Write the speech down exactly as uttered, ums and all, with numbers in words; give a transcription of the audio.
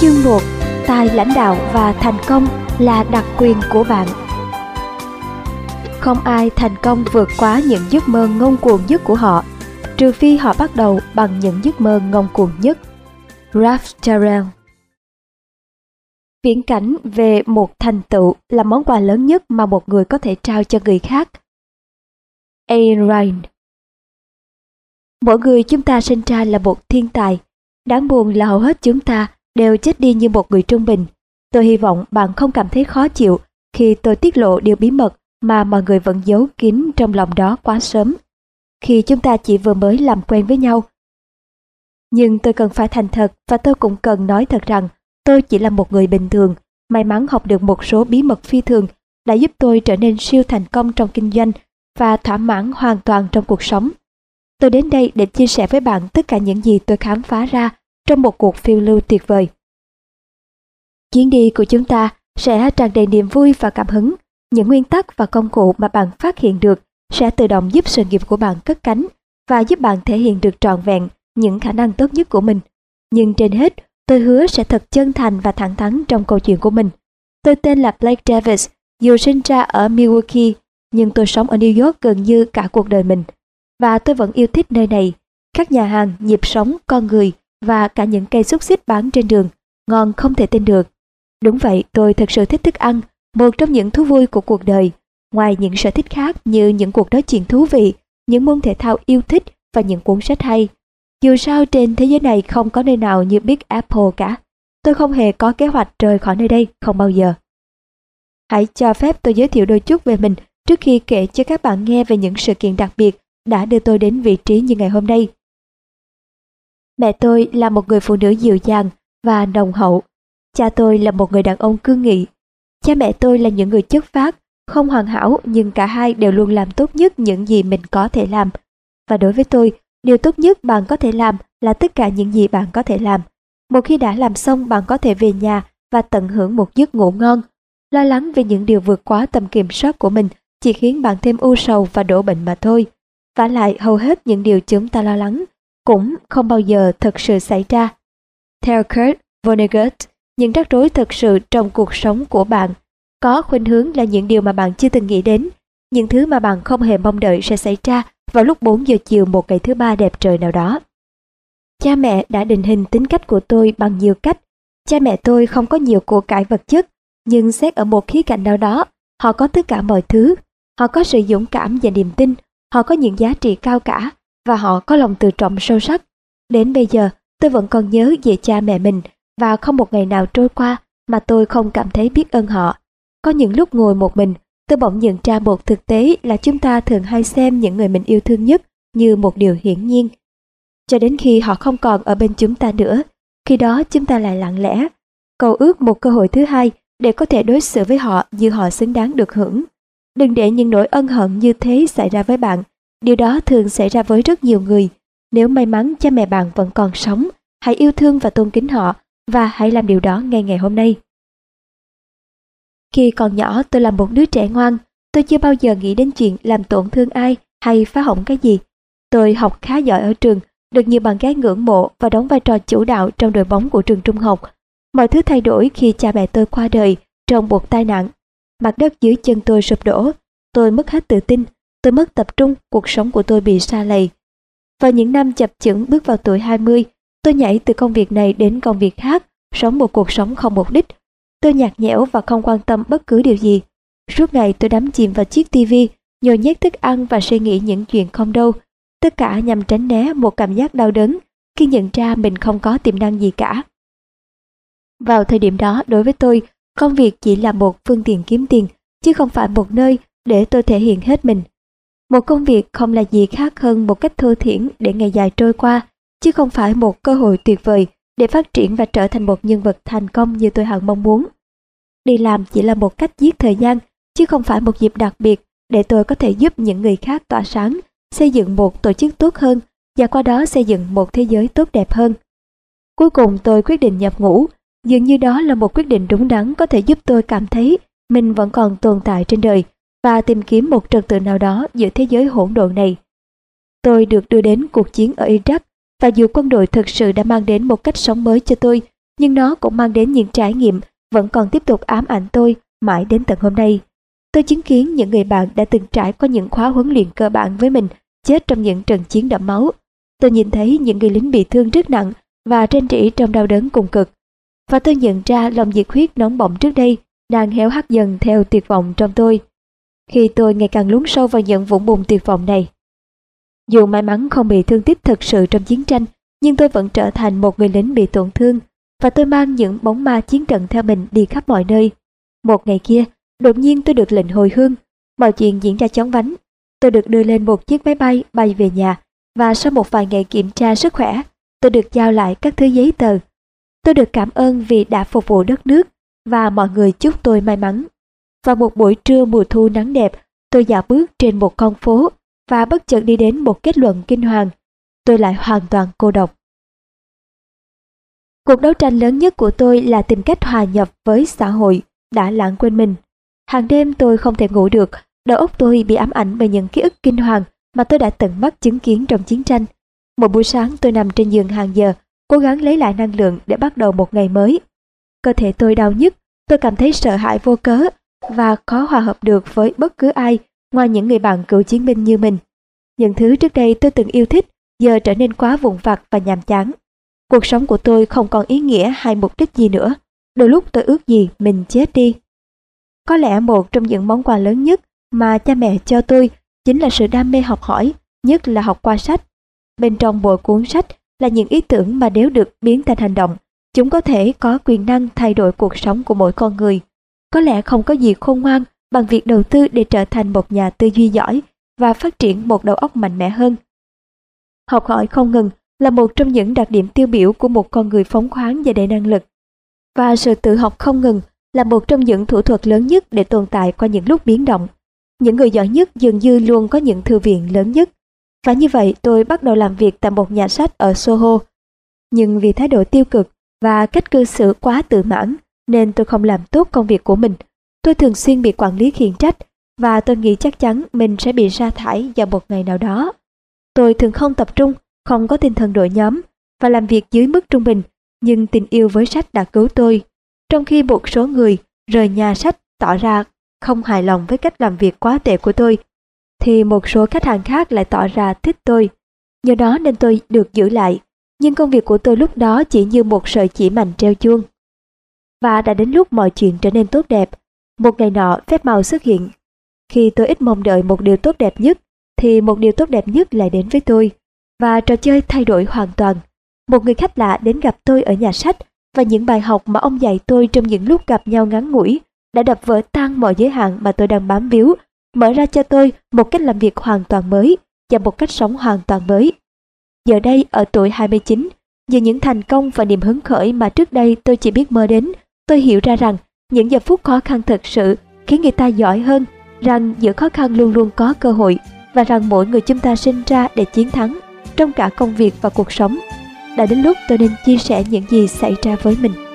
Chương một. Tài lãnh đạo và thành công là đặc quyền của bạn. Không ai thành công vượt quá những giấc mơ ngông cuồng nhất của họ, trừ phi họ bắt đầu bằng những giấc mơ ngông cuồng nhất. Ralph Darrell. Viễn cảnh về một thành tựu là món quà lớn nhất mà một người có thể trao cho người khác. Ayn Rand. Mỗi người chúng ta sinh ra là một thiên tài. Đáng buồn là hầu hết chúng ta đều chết đi như một người trung bình. Tôi hy vọng bạn không cảm thấy khó chịu khi tôi tiết lộ điều bí mật mà mọi người vẫn giấu kín trong lòng đó quá sớm, khi chúng ta chỉ vừa mới làm quen với nhau. Nhưng tôi cần phải thành thật, và tôi cũng cần nói thật rằng tôi chỉ là một người bình thường, may mắn học được một số bí mật phi thường đã giúp tôi trở nên siêu thành công trong kinh doanh và thỏa mãn hoàn toàn trong cuộc sống. Tôi đến đây để chia sẻ với bạn tất cả những gì tôi khám phá ra trong một cuộc phiêu lưu tuyệt vời. Chuyến đi của chúng ta sẽ tràn đầy niềm vui và cảm hứng. Những nguyên tắc và công cụ mà bạn phát hiện được sẽ tự động giúp sự nghiệp của bạn cất cánh và giúp bạn thể hiện được trọn vẹn những khả năng tốt nhất của mình. Nhưng trên hết, tôi hứa sẽ thật chân thành và thẳng thắn trong câu chuyện của mình. Tôi tên là Blake Davis, dù sinh ra ở Milwaukee, nhưng tôi sống ở New York gần như cả cuộc đời mình. Và tôi vẫn yêu thích nơi này, các nhà hàng, nhịp sống, con người và cả những cây xúc xích bán trên đường, ngon không thể tin được. Đúng vậy, tôi thực sự thích thức ăn, một trong những thú vui của cuộc đời. Ngoài những sở thích khác như những cuộc nói chuyện thú vị, những môn thể thao yêu thích và những cuốn sách hay. Dù sao trên thế giới này không có nơi nào như Big Apple cả. Tôi không hề có kế hoạch rời khỏi nơi đây, không bao giờ. Hãy cho phép tôi giới thiệu đôi chút về mình trước khi kể cho các bạn nghe về những sự kiện đặc biệt đã đưa tôi đến vị trí như ngày hôm nay. Mẹ tôi là một người phụ nữ dịu dàng và nồng hậu. Cha tôi là một người đàn ông cương nghị. Cha mẹ tôi là những người chất phác, không hoàn hảo, nhưng cả hai đều luôn làm tốt nhất những gì mình có thể làm. Và đối với tôi, điều tốt nhất bạn có thể làm là tất cả những gì bạn có thể làm. Một khi đã làm xong, bạn có thể về nhà và tận hưởng một giấc ngủ ngon. Lo lắng về những điều vượt quá tầm kiểm soát của mình chỉ khiến bạn thêm ưu sầu và đổ bệnh mà thôi. Vả lại, hầu hết những điều chúng ta lo lắng cũng không bao giờ thực sự xảy ra. Theo Kurt Vonnegut, những rắc rối thực sự trong cuộc sống của bạn có khuynh hướng là những điều mà bạn chưa từng nghĩ đến, những thứ mà bạn không hề mong đợi sẽ xảy ra vào lúc bốn giờ chiều một ngày thứ ba đẹp trời nào đó. Cha mẹ đã định hình tính cách của tôi bằng nhiều cách. Cha mẹ tôi không có nhiều của cải vật chất, nhưng xét ở một khía cạnh nào đó, họ có tất cả mọi thứ. Họ có sự dũng cảm và niềm tin, họ có những giá trị cao cả, và họ có lòng tự trọng sâu sắc. Đến bây giờ, tôi vẫn còn nhớ về cha mẹ mình, và không một ngày nào trôi qua mà tôi không cảm thấy biết ơn họ. Có những lúc ngồi một mình, tôi bỗng nhận ra một thực tế là chúng ta thường hay xem những người mình yêu thương nhất như một điều hiển nhiên. Cho đến khi họ không còn ở bên chúng ta nữa, khi đó chúng ta lại lặng lẽ, cầu ước một cơ hội thứ hai để có thể đối xử với họ như họ xứng đáng được hưởng. Đừng để những nỗi ân hận như thế xảy ra với bạn. Điều đó thường xảy ra với rất nhiều người. Nếu may mắn cha mẹ bạn vẫn còn sống, hãy yêu thương và tôn kính họ, và hãy làm điều đó ngay ngày hôm nay. Khi còn nhỏ, tôi là một đứa trẻ ngoan. Tôi chưa bao giờ nghĩ đến chuyện làm tổn thương ai hay phá hỏng cái gì. Tôi học khá giỏi ở trường, được nhiều bạn gái ngưỡng mộ và đóng vai trò chủ đạo trong đội bóng của trường trung học. Mọi thứ thay đổi khi cha mẹ tôi qua đời trong một tai nạn. Mặt đất dưới chân tôi sụp đổ. Tôi mất hết tự tin. Tôi mất tập trung, cuộc sống của tôi bị sa lầy. Vào những năm chập chững bước vào tuổi hai mươi, tôi nhảy từ công việc này đến công việc khác, sống một cuộc sống không mục đích. Tôi nhạt nhẽo và không quan tâm bất cứ điều gì. Suốt ngày tôi đắm chìm vào chiếc tivi, nhồi nhét thức ăn và suy nghĩ những chuyện không đâu. Tất cả nhằm tránh né một cảm giác đau đớn khi nhận ra mình không có tiềm năng gì cả. Vào thời điểm đó, đối với tôi, công việc chỉ là một phương tiện kiếm tiền, chứ không phải một nơi để tôi thể hiện hết mình. Một công việc không là gì khác hơn một cách thô thiển để ngày dài trôi qua, chứ không phải một cơ hội tuyệt vời để phát triển và trở thành một nhân vật thành công như tôi hằng mong muốn. Đi làm chỉ là một cách giết thời gian, chứ không phải một dịp đặc biệt để tôi có thể giúp những người khác tỏa sáng, xây dựng một tổ chức tốt hơn và qua đó xây dựng một thế giới tốt đẹp hơn. Cuối cùng tôi quyết định nhập ngũ, dường như đó là một quyết định đúng đắn có thể giúp tôi cảm thấy mình vẫn còn tồn tại trên đời và tìm kiếm một trật tự nào đó giữa thế giới hỗn độn này. Tôi được đưa đến cuộc chiến ở Iraq, và dù quân đội thực sự đã mang đến một cách sống mới cho tôi, nhưng nó cũng mang đến những trải nghiệm vẫn còn tiếp tục ám ảnh tôi mãi đến tận hôm nay. Tôi chứng kiến những người bạn đã từng trải qua những khóa huấn luyện cơ bản với mình chết trong những trận chiến đẫm máu. Tôi nhìn thấy những người lính bị thương rất nặng và rên rỉ trong đau đớn cùng cực. Và tôi nhận ra lòng nhiệt huyết nóng bỏng trước đây đang héo hắt dần theo tuyệt vọng trong tôi. Khi tôi ngày càng lún sâu vào những vũng bùn tuyệt vọng này. Dù may mắn không bị thương tích thực sự trong chiến tranh, nhưng tôi vẫn trở thành một người lính bị tổn thương, và tôi mang những bóng ma chiến trận theo mình đi khắp mọi nơi. Một ngày kia, đột nhiên tôi được lệnh hồi hương, mọi chuyện diễn ra chóng vánh. Tôi được đưa lên một chiếc máy bay bay về nhà, và sau một vài ngày kiểm tra sức khỏe, tôi được giao lại các thứ giấy tờ. Tôi được cảm ơn vì đã phục vụ đất nước, và mọi người chúc tôi may mắn. Vào một buổi trưa mùa thu nắng đẹp, tôi dạo bước trên một con phố, và bất chợt đi đến một kết luận kinh hoàng. Tôi lại hoàn toàn cô độc. Cuộc đấu tranh lớn nhất của tôi là tìm cách hòa nhập với xã hội đã lãng quên mình. Hàng đêm tôi không thể ngủ được, đầu óc tôi bị ám ảnh bởi những ký ức kinh hoàng mà tôi đã tận mắt chứng kiến trong chiến tranh. Một buổi sáng tôi nằm trên giường hàng giờ, cố gắng lấy lại năng lượng để bắt đầu một ngày mới. Cơ thể tôi đau nhức, tôi cảm thấy sợ hãi vô cớ và khó hòa hợp được với bất cứ ai ngoài những người bạn cựu chiến binh như mình. Những thứ trước đây tôi từng yêu thích giờ trở nên quá vụn vặt và nhàm chán. Cuộc sống của tôi không còn ý nghĩa hay mục đích gì nữa. Đôi lúc tôi ước gì mình chết đi. Có lẽ một trong những món quà lớn nhất mà cha mẹ cho tôi chính là sự đam mê học hỏi, nhất là học qua sách. Bên trong mỗi cuốn sách là những ý tưởng mà nếu được biến thành hành động, chúng có thể có quyền năng thay đổi cuộc sống của mỗi con người. Có lẽ không có gì khôn ngoan bằng việc đầu tư để trở thành một nhà tư duy giỏi và phát triển một đầu óc mạnh mẽ hơn. Học hỏi không ngừng là một trong những đặc điểm tiêu biểu của một con người phóng khoáng và đầy năng lực. Và sự tự học không ngừng là một trong những thủ thuật lớn nhất để tồn tại qua những lúc biến động. Những người giỏi nhất dường như luôn có những thư viện lớn nhất. Và như vậy tôi bắt đầu làm việc tại một nhà sách ở Soho. Nhưng vì thái độ tiêu cực và cách cư xử quá tự mãn nên tôi không làm tốt công việc của mình. Tôi thường xuyên bị quản lý khiển trách và tôi nghĩ chắc chắn mình sẽ bị sa thải vào một ngày nào đó. Tôi thường không tập trung, không có tinh thần đội nhóm và làm việc dưới mức trung bình, nhưng tình yêu với sách đã cứu tôi. Trong khi một số người rời nhà sách tỏ ra không hài lòng với cách làm việc quá tệ của tôi, thì một số khách hàng khác lại tỏ ra thích tôi. Nhờ đó nên tôi được giữ lại, nhưng công việc của tôi lúc đó chỉ như một sợi chỉ mành treo chuông. Và đã đến lúc mọi chuyện trở nên tốt đẹp. Một ngày nọ phép màu xuất hiện. Khi tôi ít mong đợi một điều tốt đẹp nhất, thì một điều tốt đẹp nhất lại đến với tôi. Và trò chơi thay đổi hoàn toàn. Một người khách lạ đến gặp tôi ở nhà sách, và những bài học mà ông dạy tôi trong những lúc gặp nhau ngắn ngủi đã đập vỡ tan mọi giới hạn mà tôi đang bám víu, mở ra cho tôi một cách làm việc hoàn toàn mới và một cách sống hoàn toàn mới. Giờ đây ở tuổi hai mươi chín, nhờ những thành công và niềm hứng khởi mà trước đây tôi chỉ biết mơ đến, tôi hiểu ra rằng những giờ phút khó khăn thực sự khiến người ta giỏi hơn, rằng giữa khó khăn luôn luôn có cơ hội, và rằng mỗi người chúng ta sinh ra để chiến thắng trong cả công việc và cuộc sống. Đã đến lúc tôi nên chia sẻ những gì xảy ra với mình.